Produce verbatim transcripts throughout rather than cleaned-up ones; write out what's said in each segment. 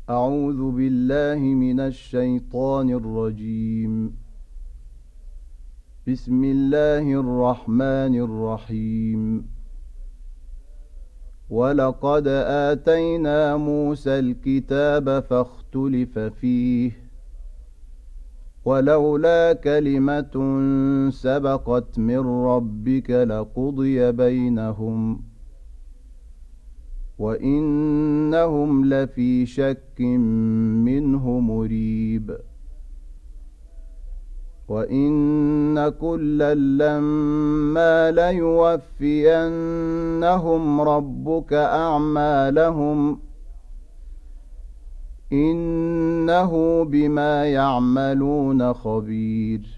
أعوذ بالله من الشيطان الرجيم. بسم الله الرحمن الرحيم. ولقد آتينا موسى الكتاب فاختلف فيه ولولا كلمة سبقت من ربك لقضي بينهم وإنهم لفي شك منه مريب. وإن كلا لما ليوفينهم ربك أعمالهم إنه بما يعملون خبير.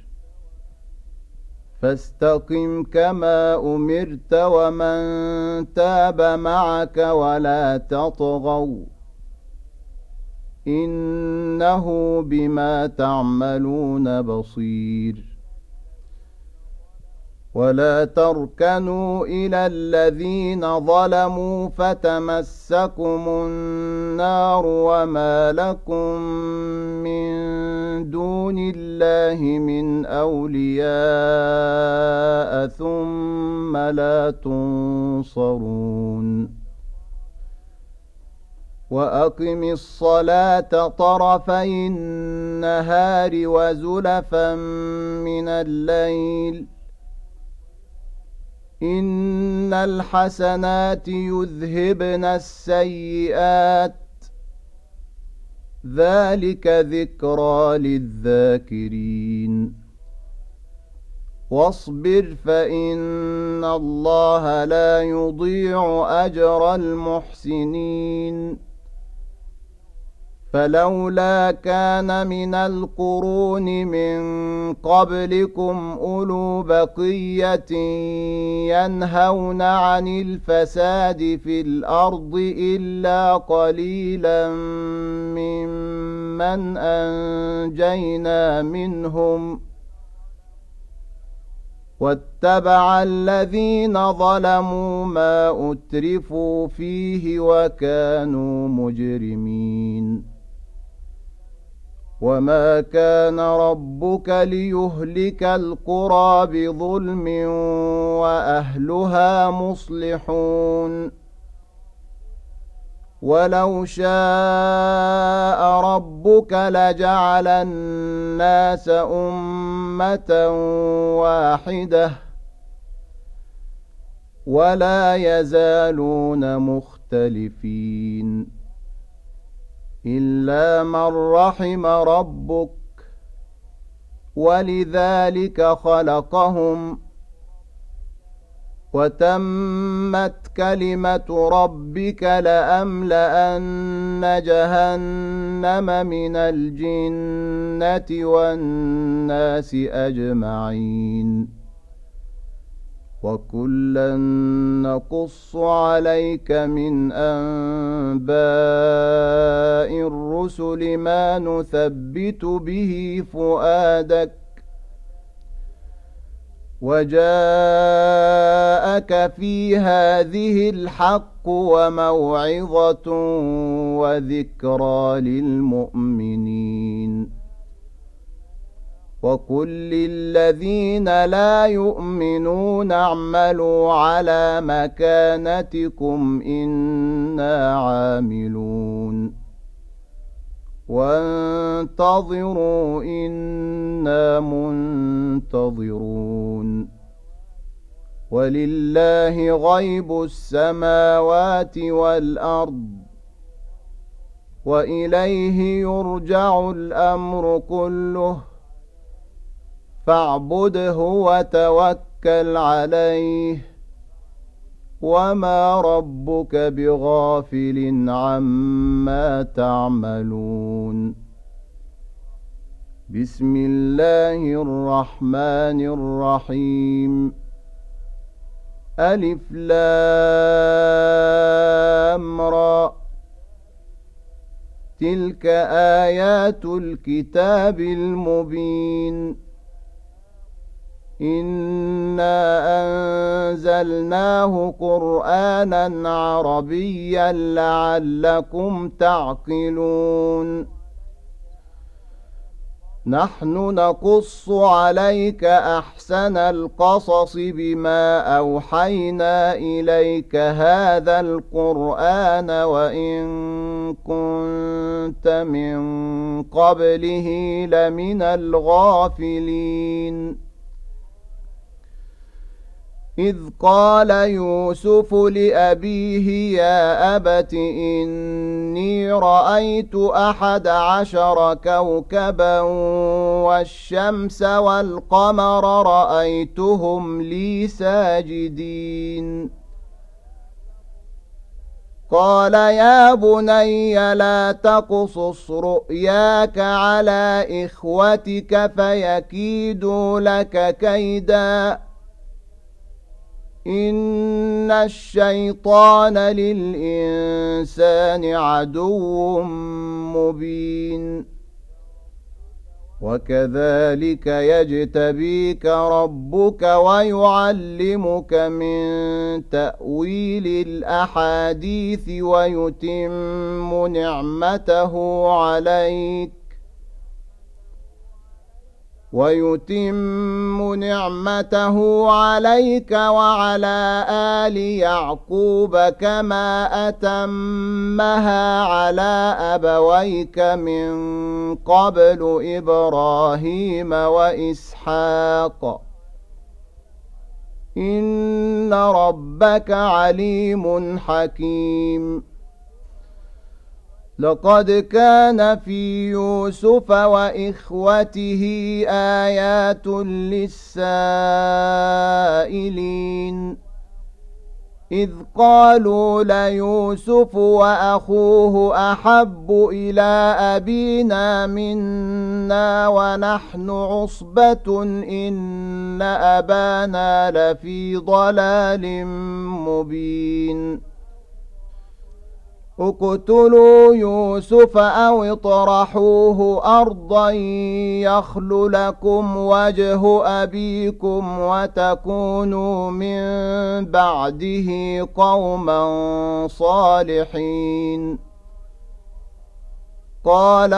فاستقم كما أمرت ومن تاب معك ولا تطغوا إنه بما تعملون بصير. ولا تركنوا إلى الذين ظلموا فتمسكم النار وما لكم من دون الله من أولياء ثم لا تنصرون. وأقم الصلاة طرفي النهار وزلفا من الليل إن الحسنات يذهبن السيئات ذلك ذكرى للذاكرين. واصبر فإن الله لا يضيع أجر المحسنين. فلولا كان من القرون من قبلكم أولو بقية ينهون عن الفساد في الأرض إلا قليلا ممن أنجينا منهم واتبع الذين ظلموا ما أترفوا فيه وكانوا مجرمين. وما كان ربك ليهلك القرى بظلم وأهلها مصلحون. ولو شاء ربك لجعل الناس أمة واحدة ولا يزالون مختلفين إلا من رحم ربك ولذلك خلقهم وتمت كلمة ربك لأملأن جهنم من الجنة والناس أجمعين. وكلا نقص عليك من أنباء الرسل ما نثبت به فؤادك وجاءك في هذه الحق وموعظة وذكرى للمؤمنين. وقل للذين لا يؤمنون اعملوا على مكانتكم إنا عاملون وانتظروا إنا منتظرون. ولله غيب السماوات والأرض وإليه يرجع الأمر كله فاعبده وتوكل عليه وما ربك بغافل عما تعملون. بسم الله الرحمن الرحيم. ألف لام را تلك آيات الكتاب المبين. إنا أنزلناه قرآنا عربيا لعلكم تعقلون نحن نقص عليك أحسن القصص بما أوحينا إليك هذا القرآن وإن كنت من قبله لمن الغافلين إذ قال يوسف لأبيه يا أبت إني رأيت أحد عشر كوكبا والشمس والقمر رأيتهم لي ساجدين قال يا بني لا تقصص رؤياك على إخوتك فيكيدوا لك كيدا إن الشيطان للإنسان عدو مبين وكذلك يجتبيك ربك ويعلمك من تأويل الأحاديث ويتم نعمته عليك ويتم نعمته عليك وعلى آل يعقوب كما أتمها على أبويك من قبل إبراهيم وإسحاق إن ربك عليم حكيم لقد كان في يوسف وإخوته آيات للسائلين إذ قالوا ليوسف وأخوه أحب إلى أبينا منا ونحن عصبة إن أبانا لفي ضلال مبين اقتلوا يوسف أو اطرحوه أرضا يخل لكم وجه أبيكم وتكونوا من بعده قوما صالحين قال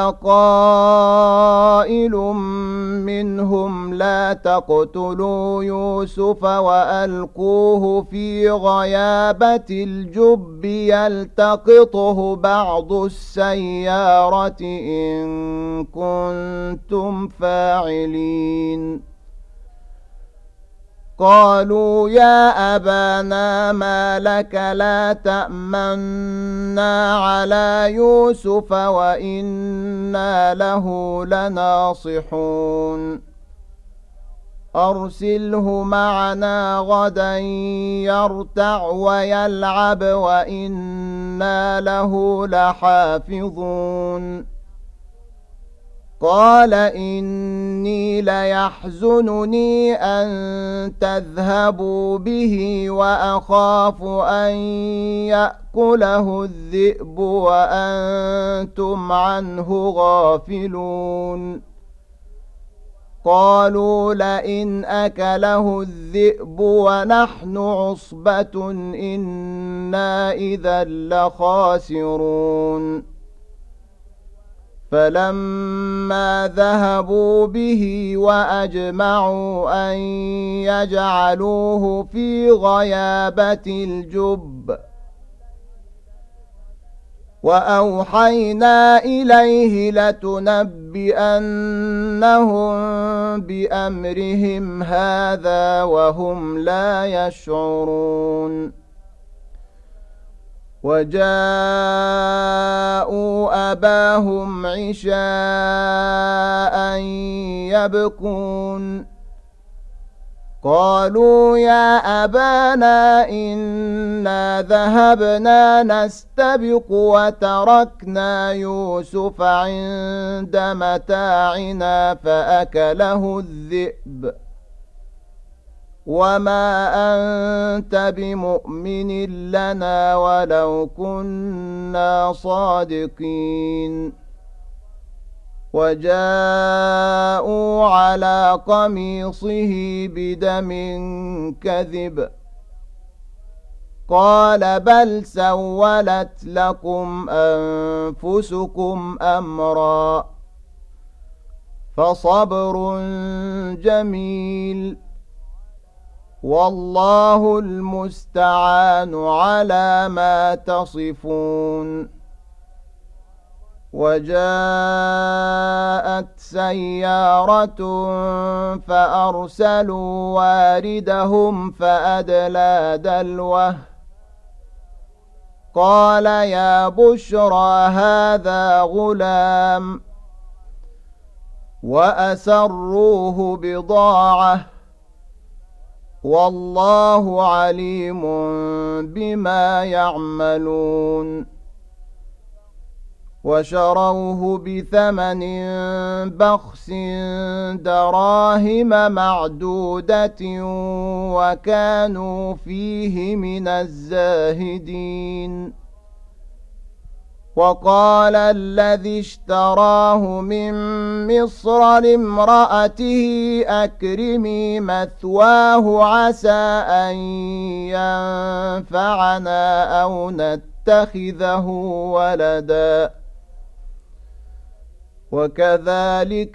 قائل منهم لا تقتلوا يوسف وألقوه في غيابة الجب يلتقطه بعض السيارة إن كنتم فاعلين قالوا يا أبانا ما لك لا تأمنا على يوسف وإنا له لناصحون أرسله معنا غدا يرتع ويلعب وإنا له لحافظون قال إني ليحزنني أن تذهبوا به وأخاف أن يأكله الذئب وأنتم عنه غافلون قالوا لئن أكله الذئب ونحن عصبة إنا إذا لخاسرون فلما ذهبوا به وأجمعوا أن يجعلوه في غيابة الجب وأوحينا إليه لتنبئنهم بأمرهم هذا وهم لا يشعرون وجاءوا أباهم عشاء يبكون قالوا يا أبانا إنا ذهبنا نستبق وتركنا يوسف عند متاعنا فأكله الذئب وما أنت بمؤمن لنا ولو كنا صادقين وجاءوا على قميصه بدم كذب قال بل سولت لكم أنفسكم أمرا فصبر جميل والله المستعان على ما تصفون. وجاءت سيارة فأرسلوا واردهم فأدلى دلوه قال يا بشرى هذا غلام وأسروه بضاعة والله عليم بما يعملون. وشروه بثمن بخس دراهم معدودة وكانوا فيه من الزاهدين. وقال الذي اشتراه من مصر لامرأته أكرمي مثواه عسى أن ينفعنا أو نتخذه ولدا وكذلك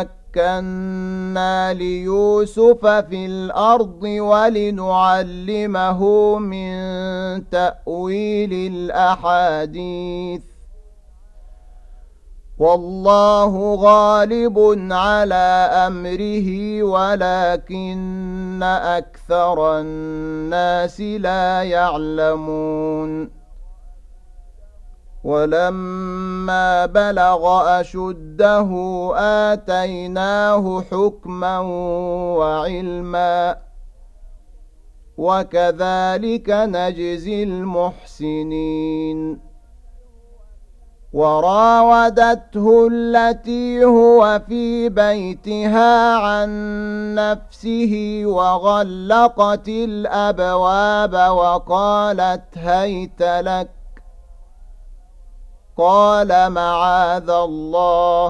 مكنا ليوسف في الأرض ولنعلمه من تأويل الأحاديث والله غالب على أمره ولكن أكثر الناس لا يعلمون. ولما بلغ أشده آتيناه حكما وعلما وكذلك نجزي المحسنين. وراودته التي هو في بيتها عن نفسه وغلقت الأبواب وقالت هيت لك قال معاذ الله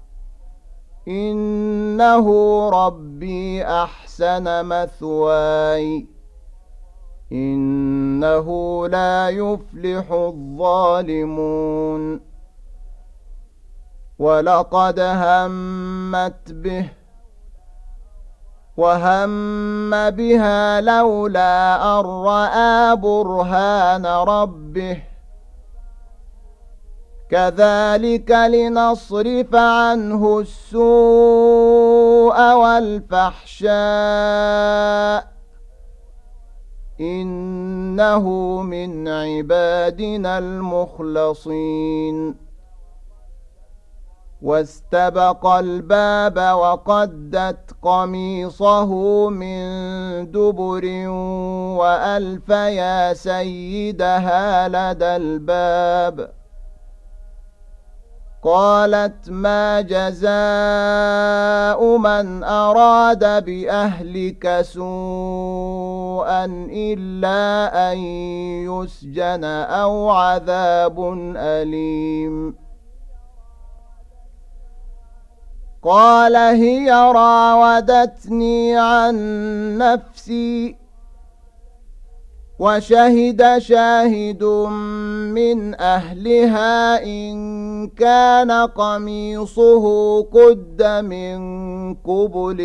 إنه ربي أحسن مثواي إنه لا يفلح الظالمون. ولقد همت به وهم بها لولا أن رأى برهان ربه كذلك لنصرف عنه السوء والفحشاء إنه من عبادنا المخلصين. واستبق الباب وقدت قميصه من دبر وألف يا سيدها لدى الباب قالت ما جزاء من أراد بأهلك سوءا إلا أن يسجن أو عذاب أليم. قال هي راودتني عن نفسي وشهد شاهد من أهلها إن كان قميصه قد من قبل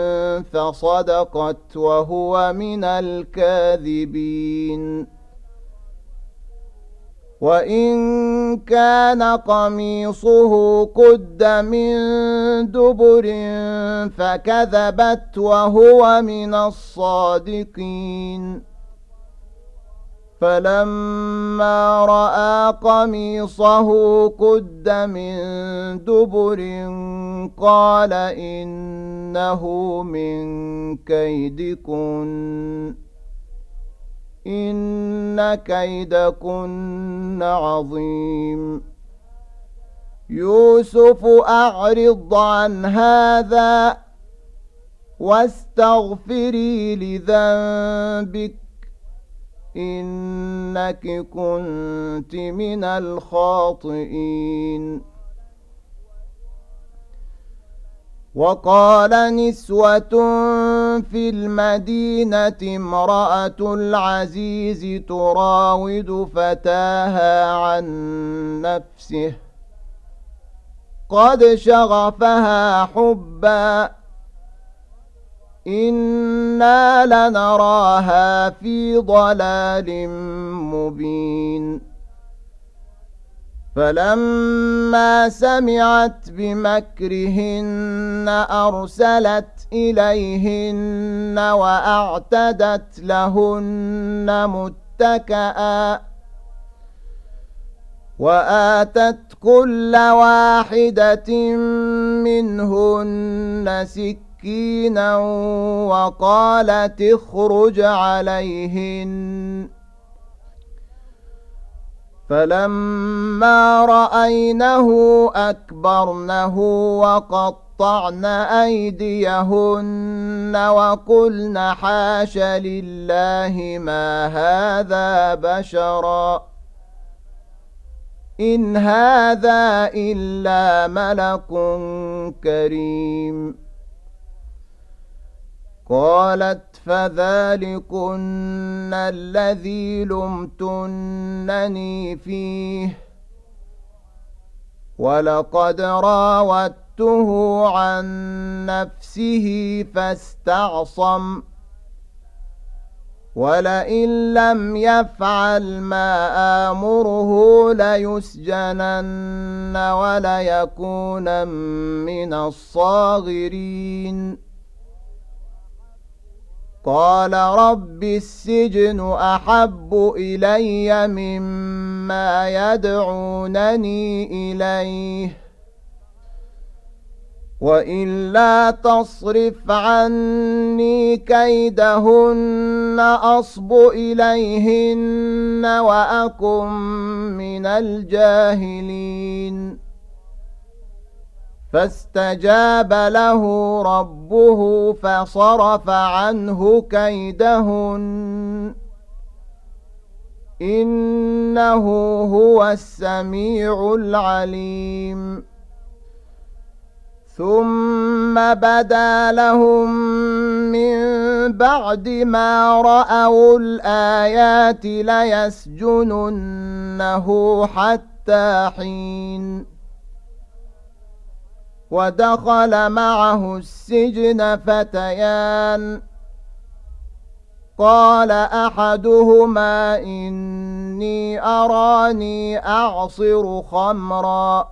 فصدقت وهو من الكاذبين. وإن كان قميصه قد من دبر فكذبت وهو من الصادقين. فلما رأى قميصه قد من دبر قال إنه من كيدكن إن كيدكن عظيم. يوسف أعرض عن هذا واستغفري لذنبك إنك كنت من الخاطئين. وقال نسوة في المدينة امرأة العزيز تراود فتاها عن نفسه قد شغفها حبا إنا لنراها في ضلال مبين فلما سمعت بمكرهن أرسلت إليهن وأعتدت لهن متكئا وآتت كل واحدة منهن سكينا وقالت اخرج عليهن فلما رأينه أكبرنه وقطعن أيديهن وقلن حاش لله ما هذا بشرا إن هذا إلا ملك كريم قالت فذلكن الذي لمتنني فيه ولقد راودته عن نفسه فاستعصم ولئن لم يفعل ما آمره ليسجنن وليكون من الصاغرين قال رب السجن أحب إلي مما يدعونني إليه وإلا تصرف عني كيدهن أصب إليهن وأكن من الجاهلين فاستجاب له ربه فصرف عنه كيدهن إنه هو السميع العليم ثم بدا لهم من بعد ما رأوا الآيات ليسجننه حتى حين ودخل معه السجن فتيان قال أحدهما إني أراني أعصر خمرا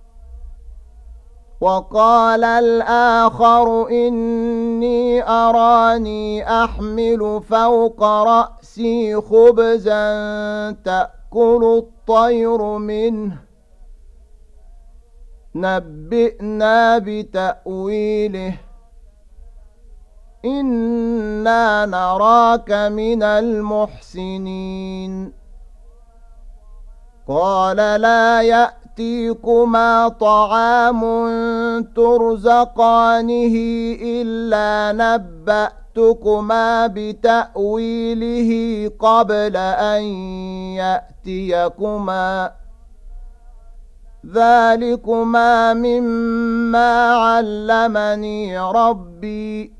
وقال الآخر إني أراني أحمل فوق رأسي خبزا تأكل الطير منه نبئنا بتأويله إنا نراك من المحسنين قال لا يأتيكما طعام ترزقانه إلا نبأتكما بتأويله قبل أن يأتيكما ذلكما مما علمني ربي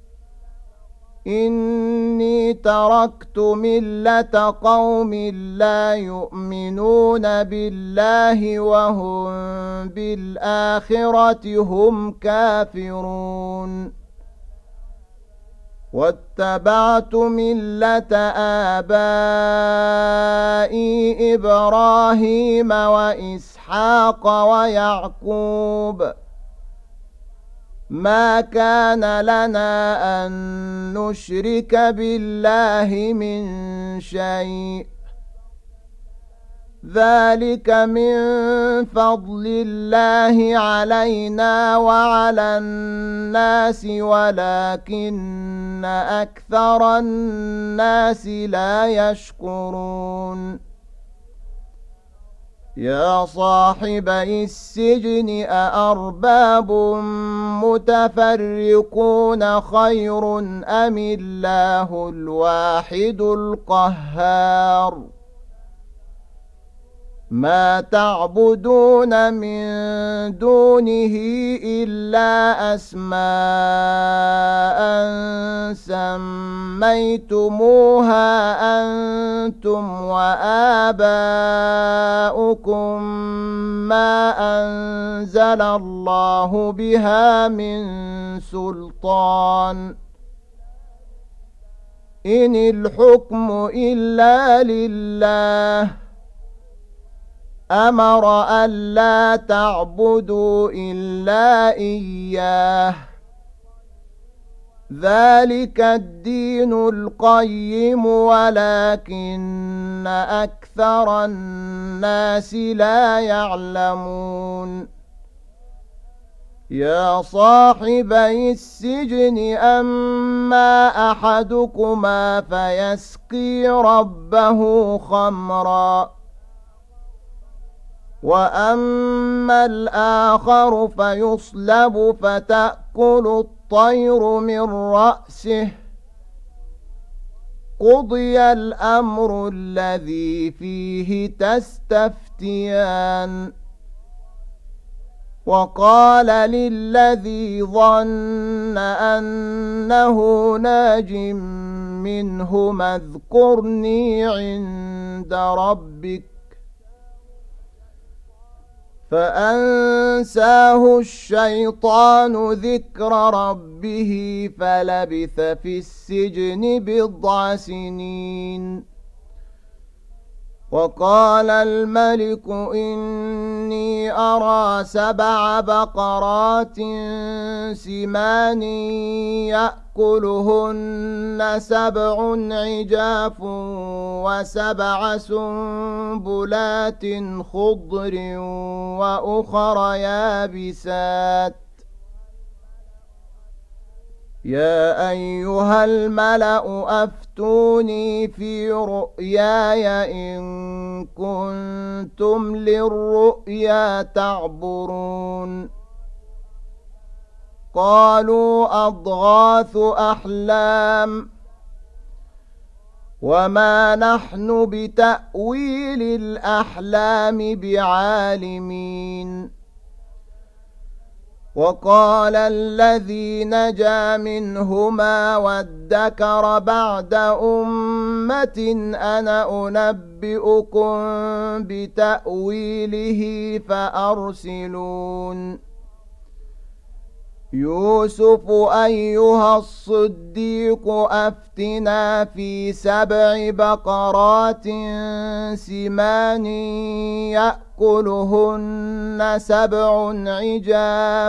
إني تركت ملة قوم لا يؤمنون بالله وهم بالآخرة هم كافرون واتبعت ملة آبائي إبراهيم وإسحاق ويعقوب ما كان لنا أن نشرك بالله من شيء ذلك من فضل الله علينا وعلى الناس ولكن أكثر الناس لا يشكرون يا صاحبي السجن أأرباب متفرقون خير أم الله الواحد القهار ما تعبدون من دونه إلا أسماء سميتموها أنتم وآباؤكم ما أنزل الله بها من سلطان إن الحكم إلا لله أمر ألا تعبدوا إلا إياه ذلك الدين القيم ولكن أكثر الناس لا يعلمون يا صاحبي السجن أما أحدكما فيسقي ربه خمرا وأما الآخر فيصلب فتأكل الطير من رأسه قضي الأمر الذي فيه تستفتيان وقال للذي ظن أنه ناج منهما اذكرني عند ربك فأنساه الشيطان ذكر ربه فلبث في السجن بضع سنين وقال الملك إني أرى سبع بقرات سمان يأكلهن سبع عجاف وسبع سنبلات خضر وأخر يابسات يا أيها الملأ أفتوني في رؤياي إن كنتم للرؤيا تعبرون قالوا أضغاث أحلام وما نحن بتأويل الأحلام بعالمين وقال الذي نجا منهما وادكر بعد أمة أنا أنبئكم بتأويله فأرسلون يوسف أيها الصديق أفتنا في سبع بقرات سمان يأكلهن سبع عجاف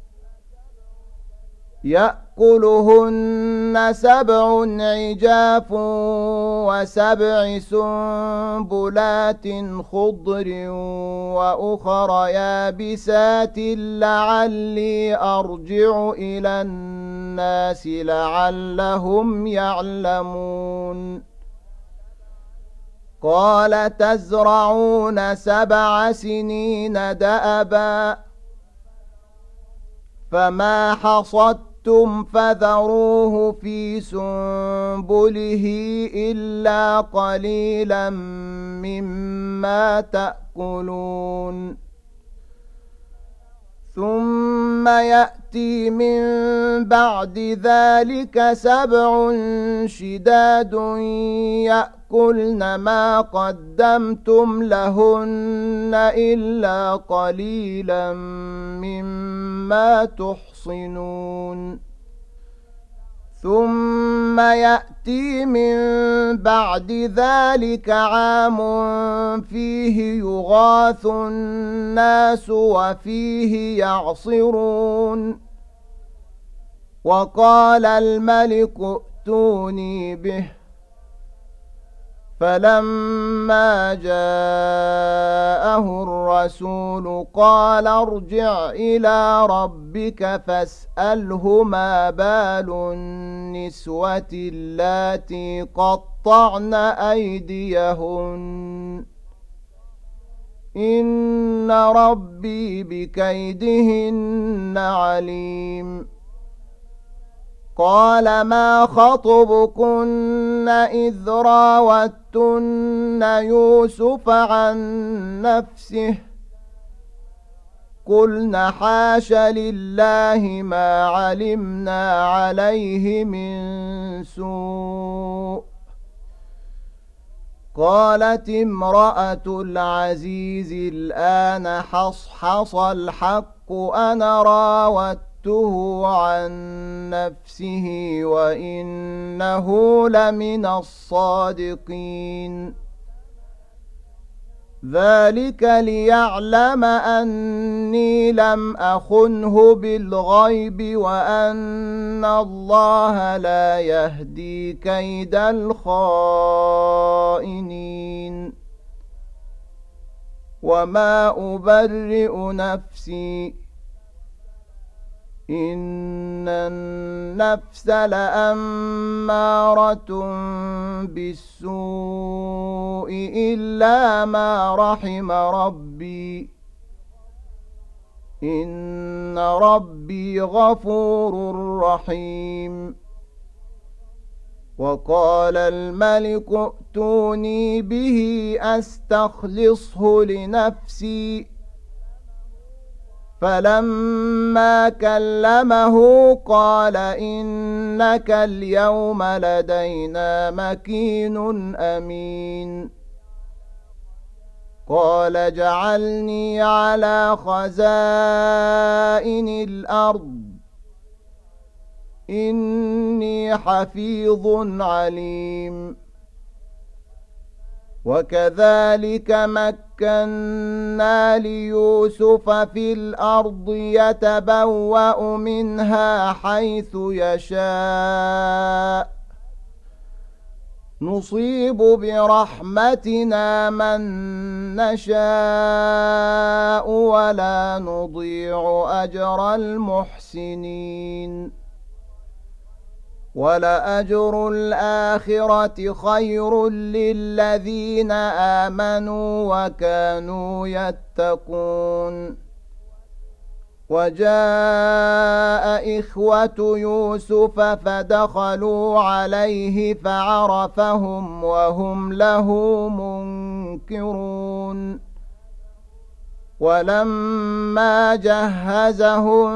يأكلهن سبع عجاف وسبع سنبلات خضر وأخر يابسات لعلي أرجع إلى الناس لعلهم يعلمون قال تزرعون سبع سنين دأبا فما حصدتم فذروه في سنبله إلا قليلا مما تأكلون ثم يأتي من بعد ذلك سبع شداد يأكلن ما قدمتم لهن إلا قليلا مما تحصنون ثم يأتي من بعد ذلك عام فيه يغاث الناس وفيه يعصرون وقال الملك ائتوني به فلما جاءه الرسول قال ارجع إلى ربك فاسأله ما بال النسوة اللاتي قطعن أيديهن إن ربي بكيدهن عليم قال ما خطبكن إذ راوتن يوسف عن نفسه قلن حاش لله ما علمنا عليه من سوء قالت امرأة العزيز الآن حصحص الحق أنا راودته عن نفسه وإنه لمن الصادقين ذلك ليعلم أني لم أخنه بالغيب وأن الله لا يهدي كيد الخائنين وما أبرئ نفسي إن النفس لأمارة بالسوء إلا ما رحم ربي إن ربي غفور رحيم وقال الملك ائتوني به أستخلصه لنفسي فلما كلمه قال إنك اليوم لدينا مكين أمين قال اجعلني على خزائن الأرض إني حفيظ عليم وكذلك مكنا ليوسف في الأرض يتبوأ منها حيث يشاء نصيب برحمتنا من نشاء ولا نضيع أجر المحسنين ولأجر الآخرة خير للذين آمنوا وكانوا يتقون وجاء إخوة يوسف فدخلوا عليه فعرفهم وهم له منكرون ولما جهزهم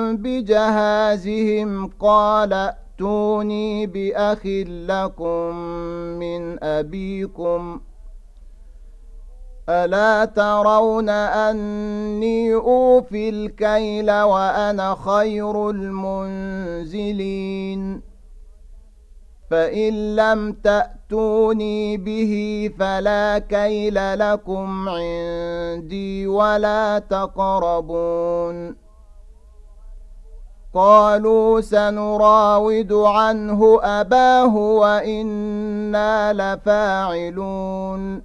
بجهازهم قال ائتوني بأخ لكم من أبيكم ألا ترون أني أوفي الكيل وأنا خير المنزلين فإن لم تأتوني به فلا كيل لكم عندي ولا تقربون قالوا سنراود عنه أباه وإنا لفاعلون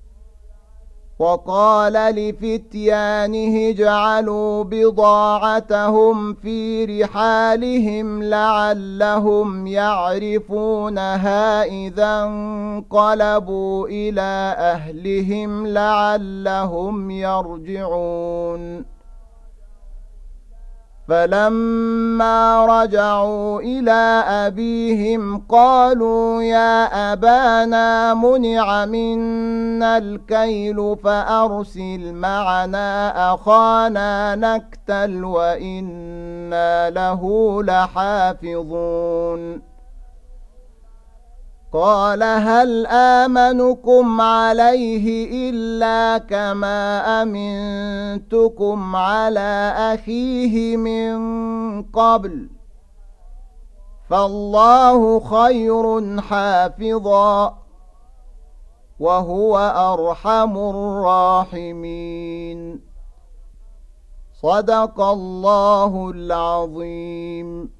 وقال لفتيانه اجعلوا بضاعتهم في رحالهم لعلهم يعرفونها إذا انقلبوا إلى أهلهم لعلهم يرجعون فلما رجعوا إلى أبيهم قالوا يا أبانا منع منا الكيل فأرسل معنا أخانا نكتل وإنا له لحافظون قال هل آمنكم عليه إلا كما أمنتكم على أخيه من قبل فالله خير حافظا وهو أرحم الراحمين صدق الله العظيم.